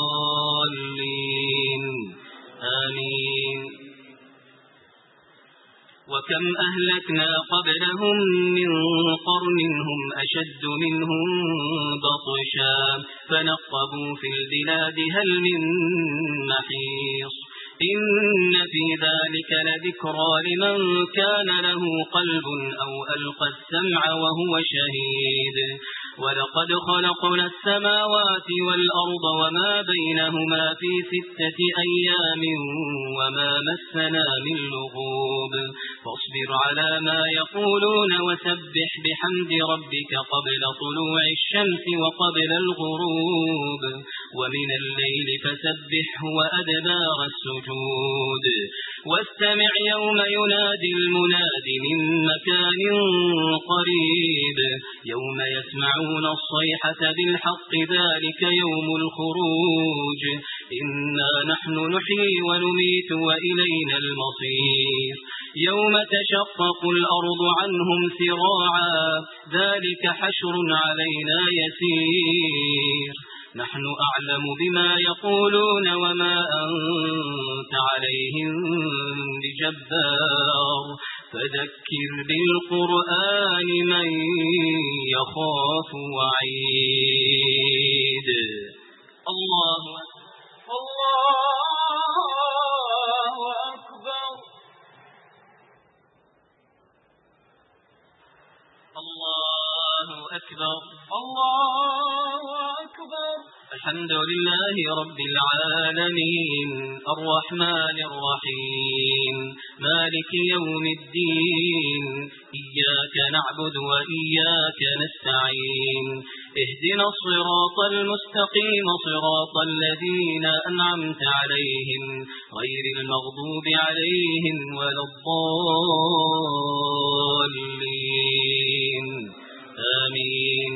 الضالين آمين. وكم أهلكنا قبلهم من قرن هم أشد منهم بطشا فنقبوا في البلاد هل من محيص إن في ذلك لذكرى لمن كان له قلب أو ألقى السمع وهو شهيد ولقد خلقنا السماوات والأرض وما بينهما في ستة أيام وما مسنا من لغوب فاصبر على ما يقولون وسبح بحمد ربك قبل طلوع الشمس وقبل الغروب ومن الليل فسبحه وأدبار السجود واستمع يوم ينادي المناد من مكان قريب يوم يسمعون الصيحة بالحق ذلك يوم الخروج إنا نحن نحيي ونميت وإلينا المصير يوم تشقق الأرض عنهم سراعا ذلك حشر علينا يسير نحن أعلم بما يقولون وما أنت عليهم بجبار فذكر بالقرآن من يخاف وعيد الله الله أكبر الله أكبر الله أكبر الحمد لله رب العالمين الرحمن الرحيم مالك يوم الدين إياك نعبد وإياك نستعين اهدنا الصراط المستقيم صراط الذين أنعمت عليهم غير المغضوب عليهم ولا الضالين آمين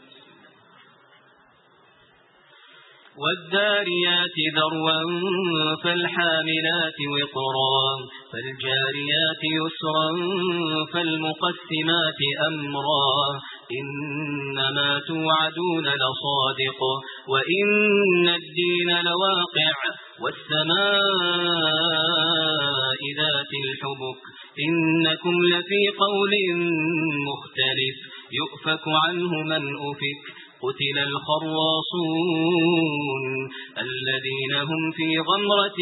والذاريات ذروا فالحاملات وقرا فالجاريات يسرا فالمقسمات أمرا إنما توعدون لصادق وإن الدين لواقع والسماء ذات الحبك إنكم لفي قول مختلف يؤفك عنه من أفك قتل الخراصون الذين هم في غمرة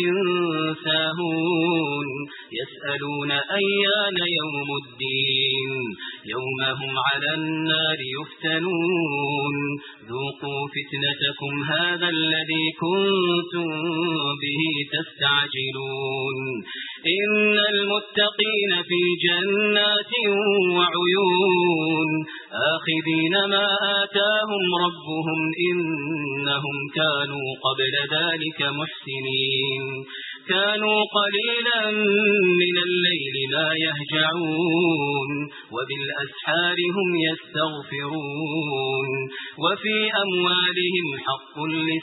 ساهون يسألون أيان يوم الدين يوم هم على النار يفتنون ذوقوا فتنتكم هذا الذي كنتم به تستعجلون إن المتقين في جنات وعيون آخذين ما آتاهم ربهم إنهم كانوا قبل ذلك محسنين كانوا قليلا من الليل ما يهجعون وبالأسحار هم يستغفرون وفي أموالهم حق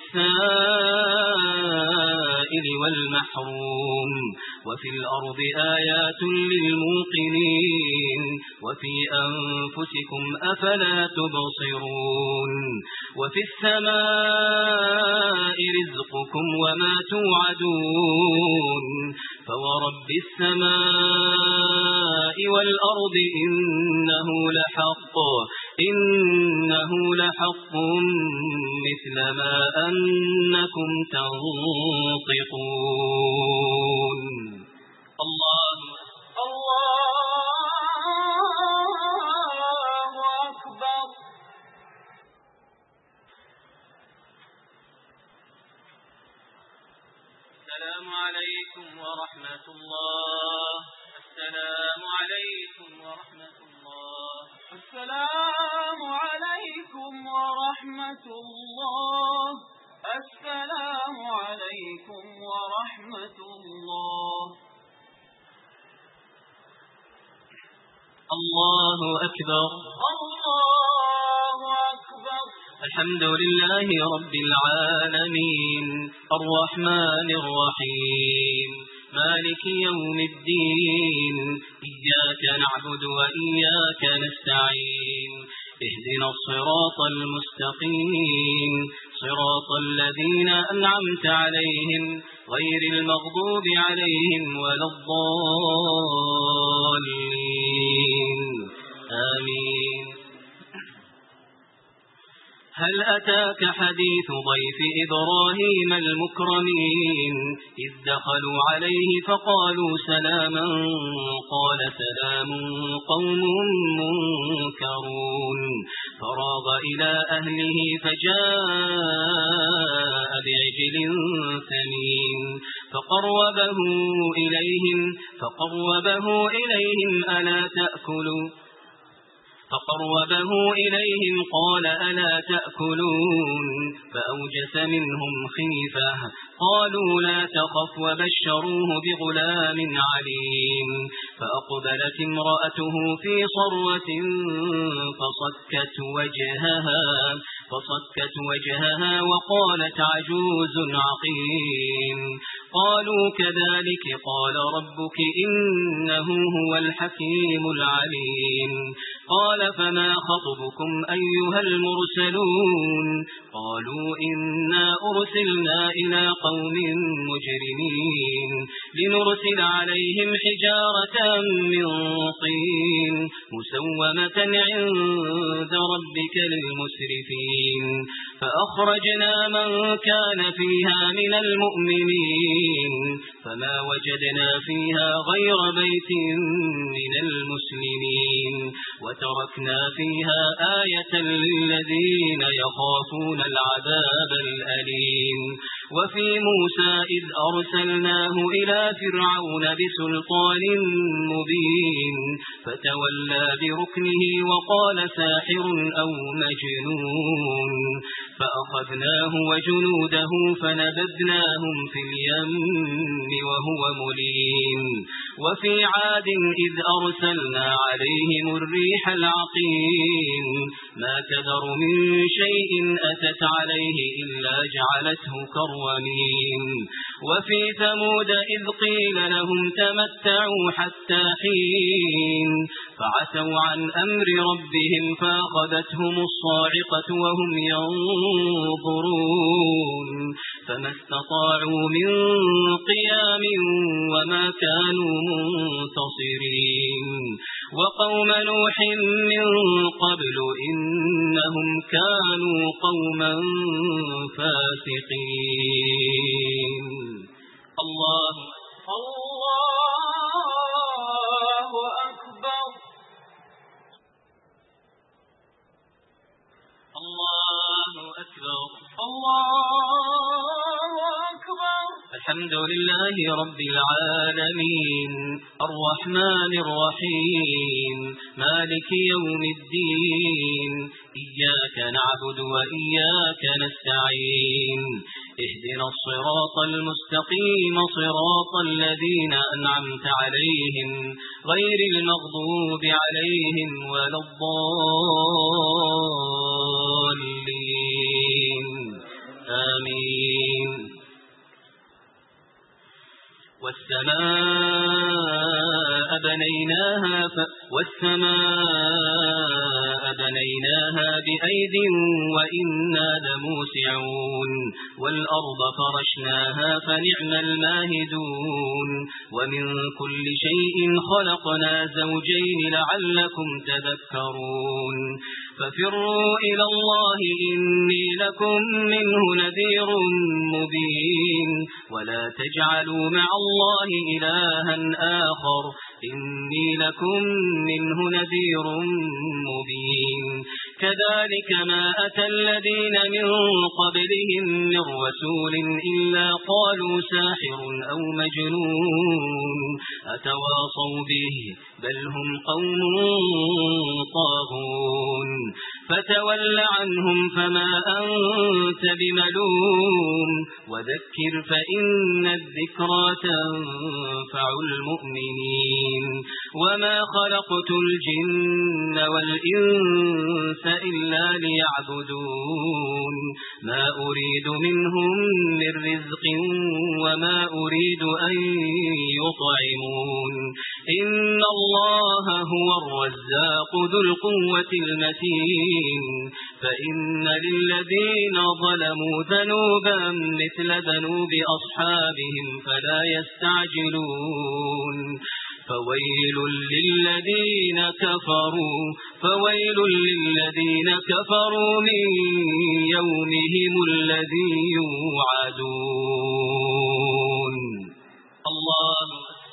للسائل والمحروم وفي الأرض آيات للموقنين وفي أنفسكم أفلا تبصرون وفي السماء رزقكم وما توعدون فورب السماء والأرض إنه لحق إنه لحق مثل ما أنكم تنطقون الله الله أكبر السلام عليكم ورحمة الله السلام عليكم ورحمة الله السلام عليكم ورحمة الله السلام عليكم ورحمة الله الله أكبر الله أكبر الحمد لله رب العالمين الرحمن الرحيم مالك يوم الدين إياك نعبد وإياك نستعين اهدنا الصراط المستقيم صراط الذين أنعمت عليهم غير المغضوب عليهم ولا الضالين آمين. هل أتاك حديث ضيف إبراهيم المكرمين إذ دخلوا عليه فقالوا سلاما قال سلام قوم منكرون فراغ إلى أهله فجاء بعجل ثمين فقربه إليهم فقربه إليهم ألا تأكلوا فقربه إليهم قال ألا تأكلون فأوجس منهم خيفة قالوا لا تخف وبشروه بغلام عليم فأقبلت امرأته في صرة فصكت وجهها فصكت وجهها وقالت عجوز عقيم قالوا كذلك قال ربك إنه هو الحكيم العليم قال فما خطبكم أيها المرسلون قالوا إنا أرسلنا إلى قوم مجرمين لنرسل عليهم حجارة من طين مسومة عند ربك للمسرفين فأخرجنا من كان فيها من المؤمنين فما وجدنا فيها غير بيت من المسلمين وتركنا فيها آية للذين يخافون العذاب الأليم وفي موسى إذ أرسلناه إلى فرعون بسلطان مبين فتولى بركنه وقال ساحر أو مجنون فأخذناه وجنوده فنبذناهم في اليم وهو مليم وفي عاد إذ أرسلنا عليهم الريح العقيم ما تذر من شيء أتت عليه إلا جعلته كالرميم وفي ثمود إذ قيل لهم تمتعوا حتى حين فعتوا عن أمر ربهم فأخذتهم الصاعقة وهم ينظرون فما استطاعوا من قيام وما كانوا منتصرين وقوم نوح من قبل إنهم كانوا قوما فاسقين. الله الله أكبر الله أكبر الله أكبر. الحمد لله رب العالمين الرحمن الرحيم مالك يوم الدين إياك نعبد وإياك نستعين اهدنا الصراط المستقيم صراط الذين أنعمت عليهم غير المغضوب عليهم ولا الضالين آمين. والسماء بنيناها ف... والسماء بنيناها بأيد وإنا لموسعون والأرض فرشناها فنعم الماهدون ومن كل شيء خلقنا زوجين لعلكم تذكرون ففروا إلى الله إني لكم منه نذير مبين ولا تجعلوا مع الله إلها آخر إني لكم منه نذير مبين كذلك ما أتى الذين من قبلهم من رسول إلا قالوا ساحر أو مجنون أتواصوا به بل هم قوم طاغون فتول عنهم فما أنت بملوم وذكر فإن الذكرى تنفع المؤمنين وما خلقت الجن والإنس إلا ليعبدون ما أريد منهم من رزق وما أريد أن يطعمون إن الله هو الرزاق ذو القوة المتين فإن للذين ظلموا ذنوبا مثل ذنوب أصحابهم فلا يستعجلون فويل للذين كفروا فويل للذين كفروا من يومهم الذي يوعدون. الله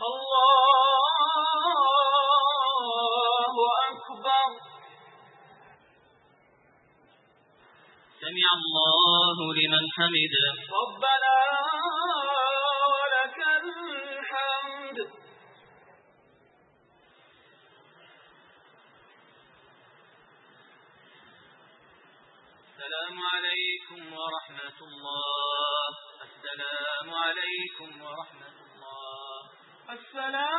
الله أكبر. سمع الله لمن حمده. ربنا ولك الحمد. السلام عليكم ورحمة الله. السلام عليكم ورحمة الله. السلام